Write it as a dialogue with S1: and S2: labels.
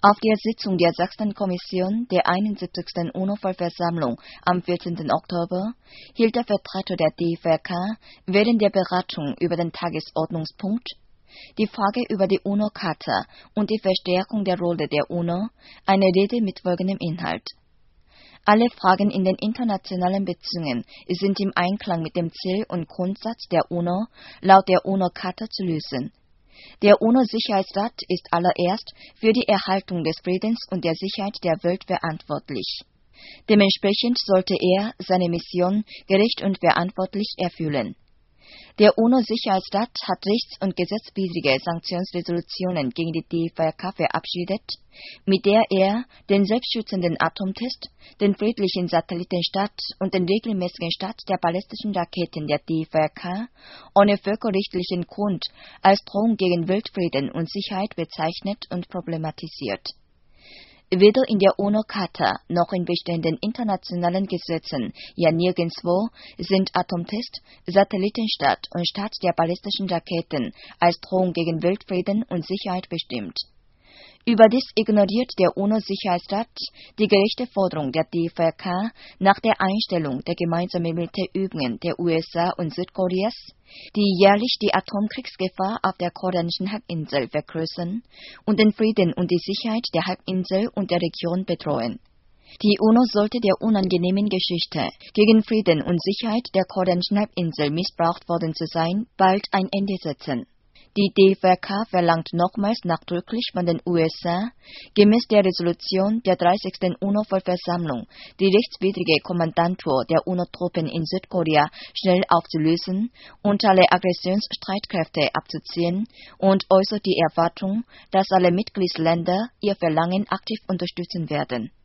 S1: Auf der Sitzung der 6. Kommission der 71. UNO-Vollversammlung am 14. Oktober hielt der Vertreter der DVK während der Beratung über den Tagesordnungspunkt die Frage über die UNO-Charta und die Verstärkung der Rolle der UNO eine Rede mit folgendem Inhalt. Alle Fragen in den internationalen Beziehungen sind im Einklang mit dem Ziel und Grundsatz der UNO laut der UNO-Charta zu lösen. Der UNO-Sicherheitsrat ist allererst für die Erhaltung des Friedens und der Sicherheit der Welt verantwortlich. Dementsprechend sollte er seine Mission gerecht und verantwortlich erfüllen. Der UNO-Sicherheitsrat hat rechts- und gesetzwidrige Sanktionsresolutionen gegen die DVK verabschiedet, mit der er den selbstschützenden Atomtest, den friedlichen Satellitenstart und den regelmäßigen Start der ballistischen Raketen der DVK ohne völkerrechtlichen Grund als Drohung gegen Weltfrieden und Sicherheit bezeichnet und problematisiert. Weder in der UNO-Charta noch in bestehenden internationalen Gesetzen, ja nirgendwo, sind Atomtest, Satellitenstart und Start der ballistischen Raketen als Drohung gegen Weltfrieden und Sicherheit bestimmt. Überdies ignoriert der UNO-Sicherheitsrat die gerechte Forderung der DVK nach der Einstellung der gemeinsamen Militärübungen der USA und Südkoreas, die jährlich die Atomkriegsgefahr auf der koreanischen Halbinsel vergrößern und den Frieden und die Sicherheit der Halbinsel und der Region bedrohen. Die UNO sollte der unangenehmen Geschichte, gegen Frieden und Sicherheit der koreanischen Halbinsel missbraucht worden zu sein, bald ein Ende setzen. Die DVK verlangt nochmals nachdrücklich von den USA, gemäß der Resolution der 30. UNO-Vollversammlung, die rechtswidrige Kommandantur der UNO-Truppen in Südkorea schnell aufzulösen und alle Aggressionsstreitkräfte abzuziehen und äußert die Erwartung, dass alle Mitgliedsländer ihr Verlangen aktiv unterstützen werden.